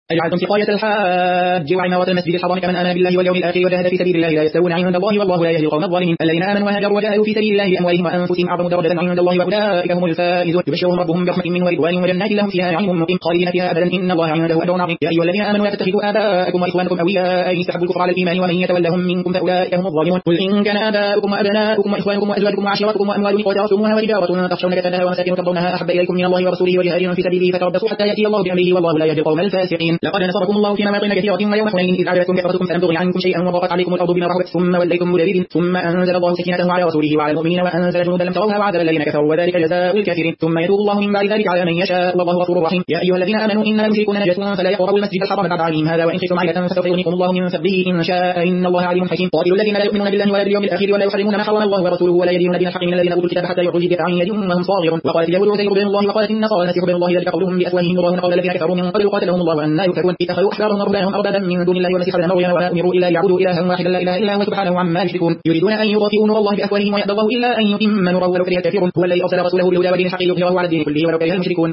أجعلتم سقاية الحاج وعمارة المسجد الحرام كمن آمن بالله واليوم الآخر وجاهد في سبيل الله لا يستوون عند الله والله لا يهدي القوم الظالمين. الذين آمنوا وهاجروا وجاهدوا في سبيل الله بأموالهم وأنفسهم أعظم درجة عند الله وأولئك هم الفائزون. يبشرهم ربهم برحمة منه ورضوان وجنات لهم فيها نعيم مقيم خالدين فيها أبدا إن الله عنده أجر عظيم. يا أيها الذين آمنوا لا تتخذوا آباءكم وإخوانكم أولياء إن استحبوا الكفر على الإيمان ومن يتولهم منكم فأولئك هم الظالمون. قل إن كان آباؤكم وأبناؤكم وإخوانكم وأزواجكم وعشيرتكم وأموال اقترفتموها وتجارة تخشون كسادها ومساكن ترضونها أحب إليكم من الله ورسوله وجهاد في سبيله فتربصوا حتى يأتي الله بأمره والله لا يهدي القوم الفاسقين. لقد نصركم الله في مواطن كثيرة ويوم حنين إذ أعجبتكم كثرتكم فلم تغن عنكم شيئا وضاقت عليكم الأرض بما رحبت ثم وليتم مدبرين ثم أنزل الله سكينته على رسوله وعلى المؤمنين وأنزل جنودا لم تروها وعذب الذين كفروا وذلك جزاء الكافرين. ثم يتوب الله من بعد ذلك على من يشاء والله غفور رحيم. يا أيها الذين آمنوا إنما المشركون نجس فلا يقربوا المسجد الحرام بعد عامهم هذا وإن خفتم عيلة فسوف يغنيكم الله من فضله إن شاء إن الله عليم حكيم. قاتلوا الذين لا يؤمنون بالله ولا باليوم الآخر ولا يحرمون ما حرم الله ورسوله ولا يدينون دين الحق من الذين أوتوا الكتاب حتى يعطوا الجزية عن يد وهم صاغرون. وقالت اليهود عزير بن الله وقالت النصارى المسيح بن الله ذلك قولهم بأفواههم الله قال الذين كفروا من قبل قاتلهم الله أن يؤفكون اتخذوا أحبارهم ورهبانهم أربابا من دون الله والمسيح ابن مريم وما أمروا إلا ليعبدوا إلها واحدا لا إله إلا هو سبحانه عما يشركون. يريدون أن يطفئوا نور الله بأفواههم ويأبى الله إلا أن يتم نوره ولو كره الكافرون. هو الذي أرسل رسوله بالهدى ودين الحق ليظهره على الدين كله ولو كره المشركون.